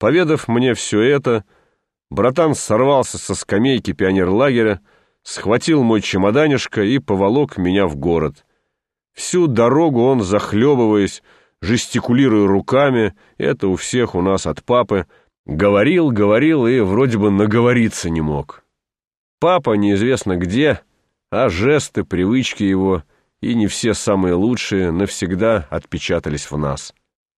Поведав мне все это, братан сорвался со скамейки пионерлагеря, схватил мой чемоданишко и поволок меня в город. Всю дорогу он, захлебываясь, жестикулируя руками, это у всех у нас от папы, говорил и вроде бы наговориться не мог. Папа неизвестно где, а жесты, привычки его, и не все самые лучшие, навсегда отпечатались в нас.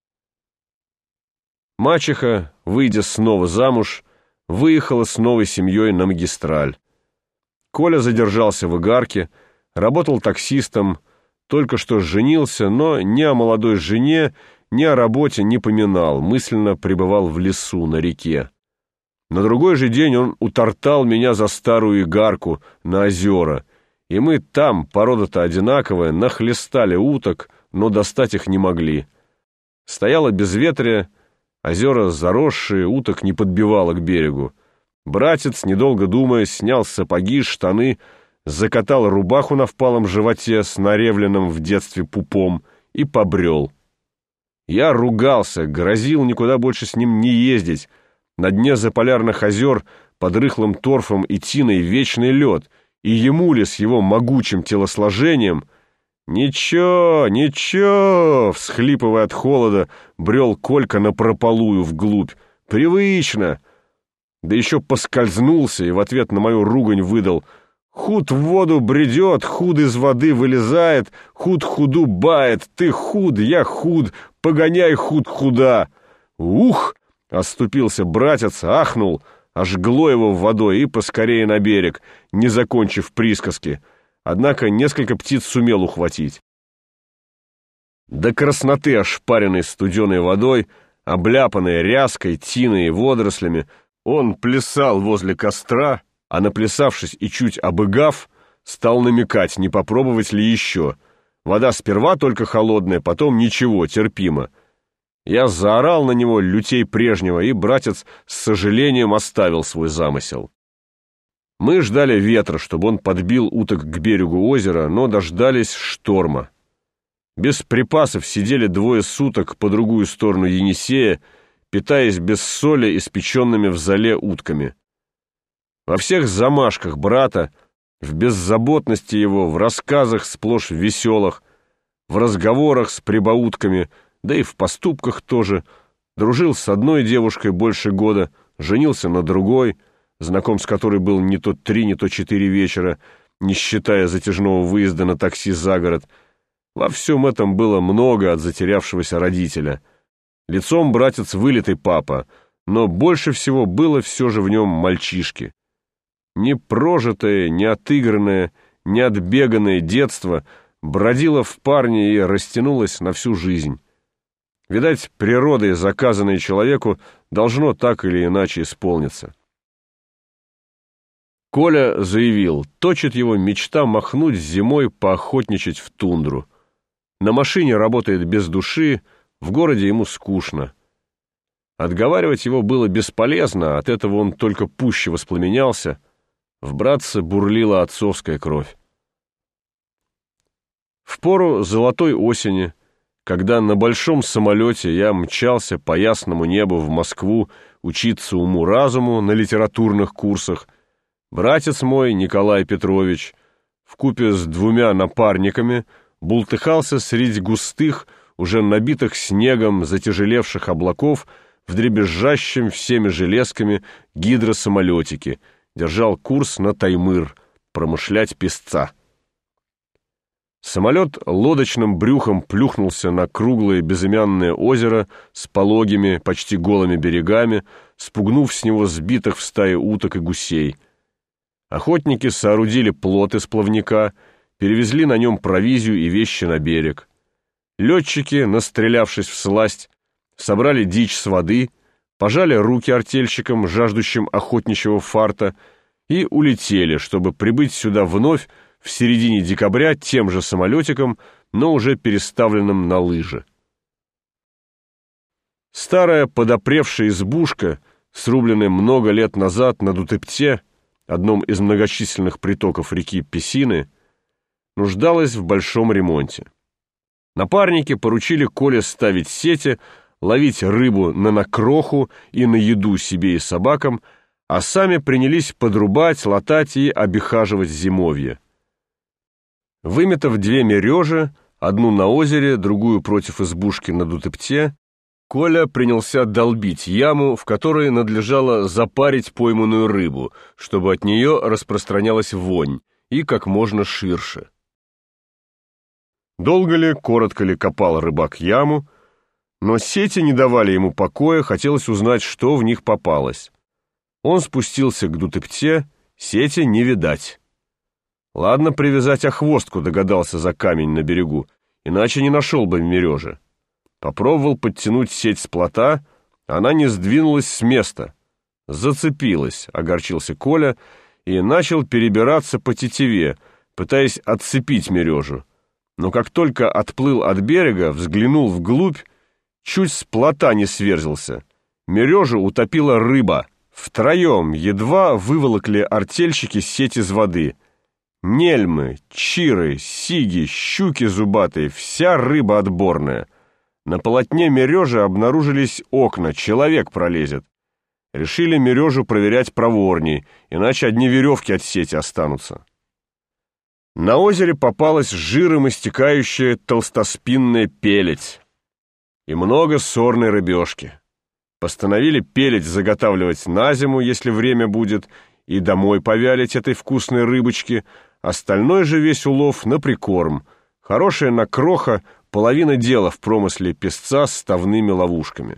Мачеха, выйдя снова замуж, выехала с новой семьей на магистраль. Коля задержался в Игарке, работал таксистом, только что женился, но ни о молодой жене, ни о работе не поминал, мысленно пребывал в лесу на реке. На другой же день он утортал меня за старую Игарку на озера, и мы там, порода-то одинаковая, нахлестали уток, но достать их не могли. Стояло безветрие, озера заросшие, уток не подбивало к берегу. Братец, недолго думая, снял сапоги, штаны, закатал рубаху на впалом животе с наревленным в детстве пупом и побрел. Я ругался, грозил никуда больше с ним не ездить. На дне заполярных озер под рыхлым торфом и тиной вечный лед, и ему ли с его могучим телосложением... «Ничего!» — всхлипывая от холода, брел Колька напропалую вглубь. «Привычно!» Да еще поскользнулся и в ответ на мою ругань выдал: «Худ в воду бредет, худ из воды вылезает, худ худу бает, ты худ, я худ, погоняй худ худа!» «Ух!» — оступился братец, ахнул, ожгло его водой и поскорее на берег, не закончив присказки. Однако несколько птиц сумел ухватить. До красноты ошпаренный студеной водой, обляпанный ряской, тиной и водорослями, он плясал возле костра, а наплясавшись и чуть обыгав, стал намекать, не попробовать ли еще. Вода сперва только холодная, потом ничего, терпимо. Я заорал на него лютей прежнего, и братец с сожалением оставил свой замысел. Мы ждали ветра, чтобы он подбил уток к берегу озера, но дождались шторма. Без припасов сидели 2 суток по другую сторону Енисея, питаясь без соли испеченными в золе утками. Во всех замашках брата, в беззаботности его, в рассказах сплошь веселых, в разговорах с прибаутками, да и в поступках тоже, дружил с одной девушкой больше года, женился на другой, знаком с которой был не то 3, не то 4 вечера, не считая затяжного выезда на такси за город. Во всем этом было много от затерявшегося родителя. Лицом братец вылитый папа, но больше всего было все же в нем мальчишки. Непрожитое, неотыгранное, неотбеганное детство бродило в парне и растянулось на всю жизнь. Видать, природой заказанное человеку должно так или иначе исполниться. Коля заявил, точит его мечта махнуть зимой поохотничать в тундру. На машине работает без души, в городе ему скучно. Отговаривать его было бесполезно, от этого он только пуще воспламенялся. В братце бурлила отцовская кровь. В пору золотой осени, когда на большом самолете я мчался по ясному небу в Москву учиться уму-разуму на литературных курсах, братец мой, Николай Петрович, вкупе с 2 напарниками, бултыхался среди густых, уже набитых снегом затяжелевших облаков в дребезжащем всеми железками гидросамолетике, держал курс на Таймыр, промышлять песца. Самолет лодочным брюхом плюхнулся на круглое безымянное озеро с пологими, почти голыми берегами, спугнув с него сбитых в стае уток и гусей. Охотники соорудили плот из плавника, перевезли на нем провизию и вещи на берег. Летчики, настрелявшись всласть, собрали дичь с воды, пожали руки артельщикам, жаждущим охотничьего фарта, и улетели, чтобы прибыть сюда вновь в середине декабря тем же самолетиком, но уже переставленным на лыжи. Старая подопревшая избушка, срубленная много лет назад на Дутепте, одном из многочисленных притоков реки Песины, нуждалась в большом ремонте. Напарники поручили Коле ставить сети, ловить рыбу на накроху и на еду себе и собакам, а сами принялись подрубать, латать и обихаживать зимовье. Выметав 2 мережи, одну на озере, другую против избушки на Дутепте, Коля принялся долбить яму, в которой надлежало запарить пойманную рыбу, чтобы от нее распространялась вонь, и как можно ширше. Долго ли, коротко ли копал рыбак яму, но сети не давали ему покоя, хотелось узнать, что в них попалось. Он спустился к Дутепте, сети не видать. Ладно, привязать охвостку, догадался за камень на берегу, иначе не нашел бы мережи. Попробовал подтянуть сеть с плота, она не сдвинулась с места. Зацепилась, огорчился Коля, и начал перебираться по тетиве, пытаясь отцепить мережу. Но как только отплыл от берега, взглянул вглубь, чуть с плота не сверзился. Мережу утопила рыба. Втроем едва выволокли артельщики сеть из воды. Нельмы, чиры, сиги, щуки зубатые, вся рыба отборная. На полотне мережи обнаружились окна, человек пролезет. Решили мережу проверять проворней, иначе одни веревки от сети останутся. На озере попалась жиром истекающая толстоспинная пеледь и много сорной рыбешки. Постановили пеледь заготавливать на зиму, если время будет, и домой повялить этой вкусной рыбочки, остальной же весь улов на прикорм. Хорошая накроха — половина дела в промысле песца с ставными ловушками.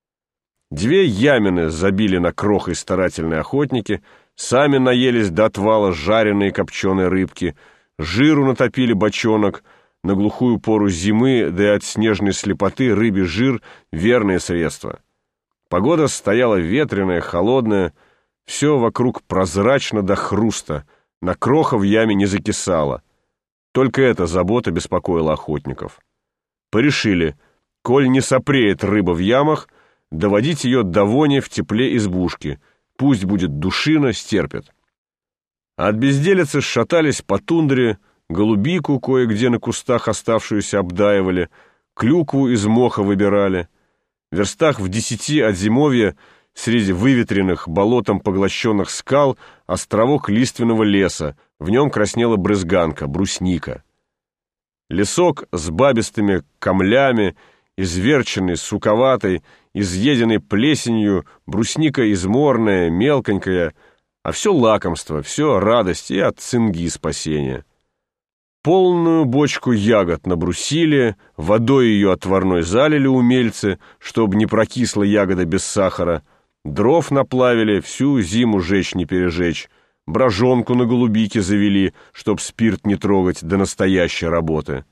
2 ямины забили накрохой старательные охотники, сами наелись до отвала жареной и копченой рыбки, жиру натопили бочонок, на глухую пору зимы, да и от снежной слепоты рыбий жир — верное средство. Погода стояла ветреная, холодная, все вокруг прозрачно до хруста, накроха в яме не закисала. Только эта забота беспокоила охотников. Порешили, коль не сопреет рыба в ямах, доводить ее до вони в тепле избушки, пусть будет душина, стерпит. От безделицы шатались по тундре, голубику кое-где на кустах оставшуюся обдаивали, клюкву из моха выбирали. В верстах в 10 от зимовья среди выветренных, болотом поглощенных скал островок лиственного леса, в нем краснела брызганка, брусника. Лесок с бабистыми камлями, изверченный, суковатый, изъеденный плесенью, брусника изморная, мелконькая, а все лакомство, все радость и от цинги спасения. Полную бочку ягод набрусили, водой ее отварной залили умельцы, чтобы не прокисла ягода без сахара, дров наплавили, всю зиму жечь не пережечь, брожонку на голубике завели, чтоб спирт не трогать до настоящей работы.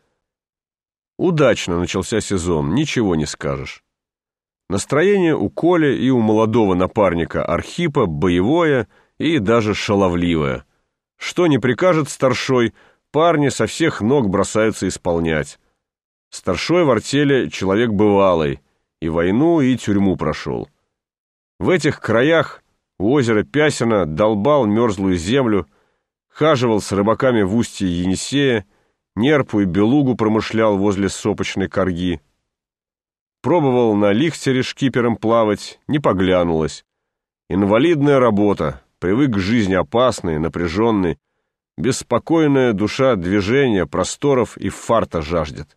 Удачно начался сезон, ничего не скажешь. Настроение у Коли и у молодого напарника Архипа боевое и даже шаловливое. Что не прикажет старшой, парни со всех ног бросаются исполнять. Старшой в артели человек бывалый, и войну, и тюрьму прошел. В этих краях у озера Пясина долбал мерзлую землю, хаживал с рыбаками в устье Енисея, нерпу и белугу промышлял возле сопочной корги. Пробовал на лихтере шкипером плавать, не поглянулось. Инвалидная работа, привык к жизни опасной, напряженной, беспокойная душа движения, просторов и фарта жаждет.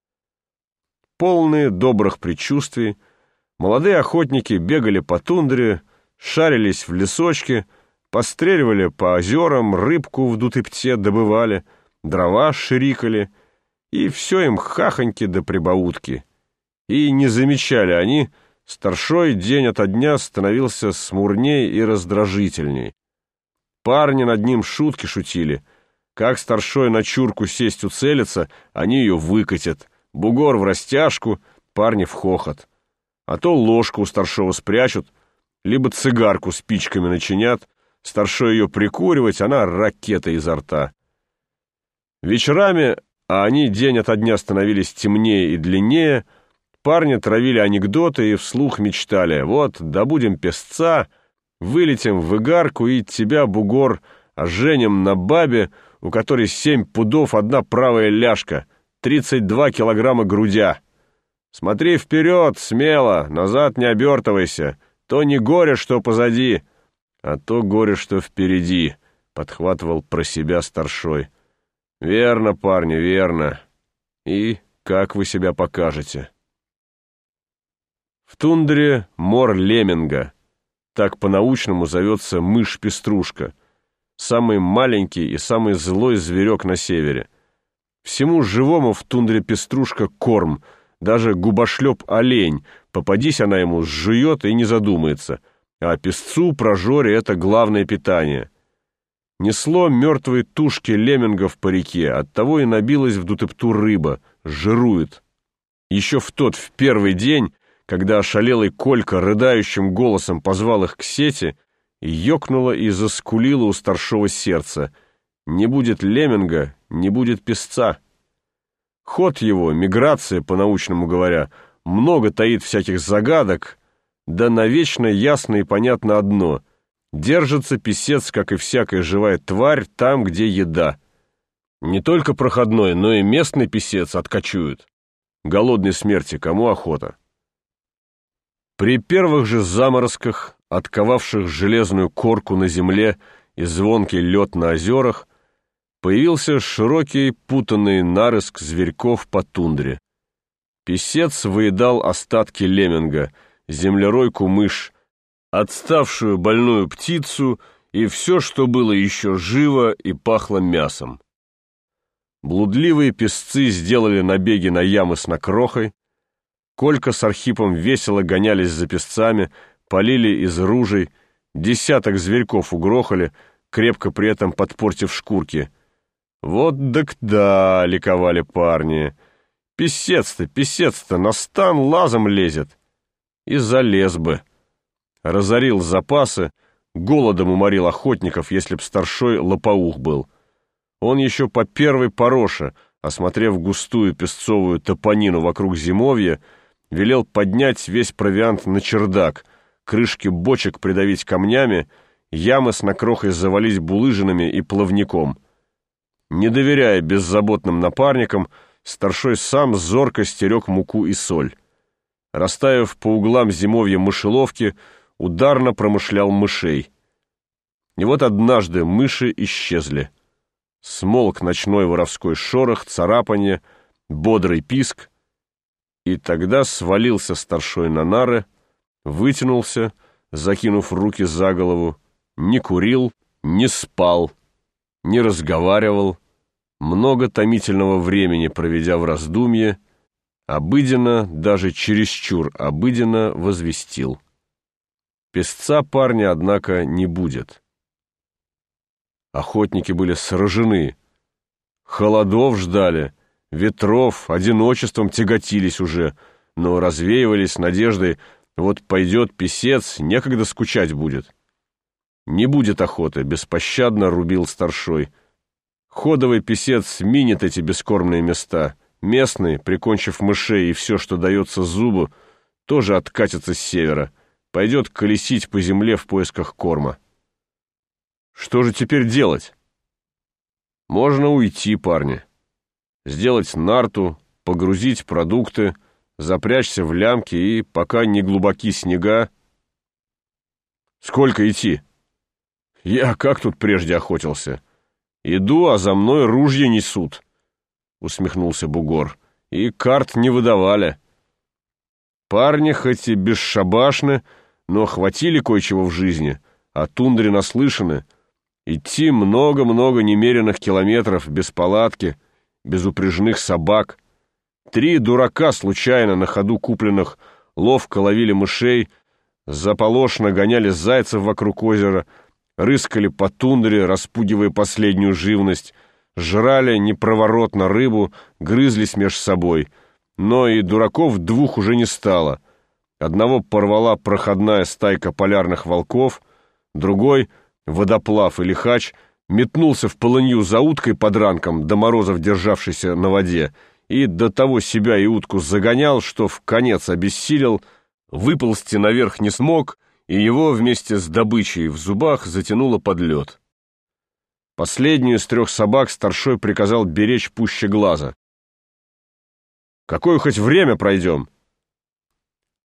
Полные добрых предчувствий, молодые охотники бегали по тундре, шарились в лесочке, постреливали по озерам, рыбку в Дутепте добывали, дрова ширикали, и все им хахоньки да прибаутки. И не замечали они, старшой день ото дня становился смурней и раздражительней. Парни над ним шутки шутили. Как старшой на чурку сесть уцелится, они ее выкатят. Бугор в растяжку, парни в хохот. А то ложку у старшего спрячут, либо цигарку спичками начинят, старшой ее прикуривать, она ракета изо рта. Вечерами, а они день ото дня становились темнее и длиннее, парни травили анекдоты и вслух мечтали: вот, добудем песца, вылетим в игарку и тебя, бугор, оженим на бабе, у которой 7 пудов, 1 правая ляжка, 32 килограмма грудя. Смотри вперед, смело, назад не обертывайся. То не горе, что позади, а то горе, что впереди», — подхватывал про себя старшой. «Верно, парни, верно. И как вы себя покажете?» В тундре мор лемминга, так по-научному зовется мышь-пеструшка, самый маленький и самый злой зверек на севере. Всему живому в тундре пеструшка корм, даже губошлеп-олень, попадись она ему, сжует и не задумается, а песцу прожоре это главное питание. Несло мертвые тушки леммингов по реке, оттого и набилась в Дутепту рыба, жирует. Еще в первый день, когда ошалелый Колька рыдающим голосом позвал их к сети, ёкнуло и заскулило у старшего сердца: не будет лемминга, не будет песца. Ход его, миграция, по-научному говоря, много таит всяких загадок, да навечно ясно и понятно одно: держится песец, как и всякая живая тварь, там, где еда. Не только проходной, но и местный песец откачуют. Голодной смерти кому охота? При первых же заморозках, отковавших железную корку на земле и звонкий лед на озерах, появился широкий путанный нарыск зверьков по тундре. Песец выедал остатки лемминга, землеройку-мышь, отставшую больную птицу и все, что было еще живо и пахло мясом. Блудливые песцы сделали набеги на ямы с накрохой. Колька с Архипом весело гонялись за песцами, полили из ружей, десяток зверьков угрохали, крепко при этом подпортив шкурки. «Вот дак да!» — ликовали парни. Песец-то на стан лазом лезет!» И залез бы. Разорил запасы, голодом уморил охотников, если б старшой лопоух был. Он еще по первой пороше, осмотрев густую песцовую топонину вокруг зимовья, велел поднять весь провиант на чердак, крышки бочек придавить камнями, ямы с накрохой завалить булыжинами и плавником. Не доверяя беззаботным напарникам, старшой сам зорко стерег муку и соль. Расставив по углам зимовья мышеловки, ударно промышлял мышей. И вот однажды мыши исчезли. Смолк ночной воровской шорох, царапанье, бодрый писк, и тогда свалился старшой на нары, вытянулся, закинув руки за голову, не курил, не спал, не разговаривал, много томительного времени проведя в раздумье, обыденно, даже чересчур обыденно возвестил: песца парня, однако, не будет. Охотники были сражены, холодов ждали, ветров, одиночеством тяготились уже, но развеивались надеждой: вот пойдет песец, некогда скучать будет. Не будет охоты, беспощадно рубил старшой. Ходовый песец минит эти бескормные места. Местный, прикончив мышей и все, что дается зубу, тоже откатится с севера, пойдет колесить по земле в поисках корма. Что же теперь делать? Можно уйти, парни. Сделать нарту, погрузить продукты, запрячься в лямки и, пока не глубоки снега... Сколько идти? Я как тут прежде охотился? Иду, а за мной ружья несут, усмехнулся бугор. И карт не выдавали. Парни хоть и бесшабашны, но хватили кое-чего в жизни, о тундре наслышаны. Идти много-много немеренных километров без палатки, без упряжных собак. 3 дурака, случайно на ходу купленных, ловко ловили мышей, заполошно гоняли зайцев вокруг озера, рыскали по тундре, распугивая последнюю живность, жрали непроворотно рыбу, грызлись меж собой. Но и дураков 2 уже не стало. Одного порвала проходная стайка полярных волков, другой, водоплав и лихач, метнулся в полынью за уткой под ранком, до морозов державшийся на воде, и до того себя и утку загонял, что вконец обессилел, выползти наверх не смог, и его вместе с добычей в зубах затянуло под лед. Последнюю из 3 собак старшой приказал беречь пуще глаза. «Какое хоть время пройдем?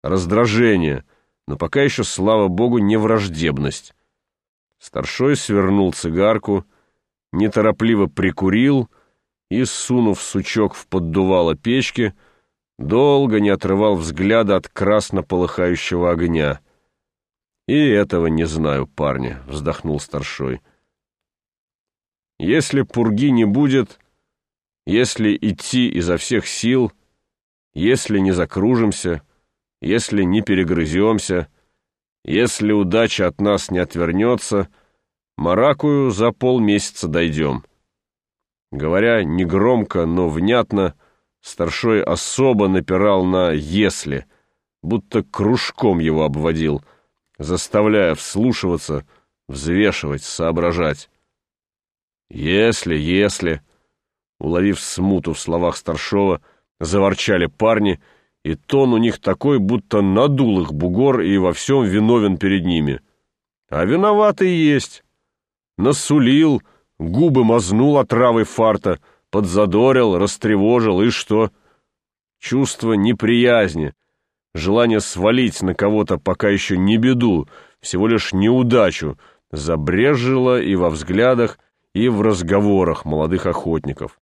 раздражение, но пока еще, слава богу, не враждебность. Старшой свернул цигарку, неторопливо прикурил и, сунув сучок в поддувало печки, долго не отрывал взгляда от красно полыхающего огня. «И этого не знаю, парни», — вздохнул старшой. «Если пурги не будет, если идти изо всех сил, если не закружимся, если не перегрыземся, если удача от нас не отвернется, Маракую за полмесяца дойдем». Говоря негромко, но внятно, старшой особо напирал на «если», будто кружком его обводил, заставляя вслушиваться, взвешивать, соображать. «Если...» Уловив смуту в словах старшова, заворчали парни, и тон у них такой, будто надул их бугор и во всем виновен перед ними. А виноватый есть. Насулил, губы мазнул отравой фарта, подзадорил, растревожил, и что? Чувство неприязни, желание свалить на кого-то пока еще не беду, всего лишь неудачу, забрежило и во взглядах, и в разговорах молодых охотников.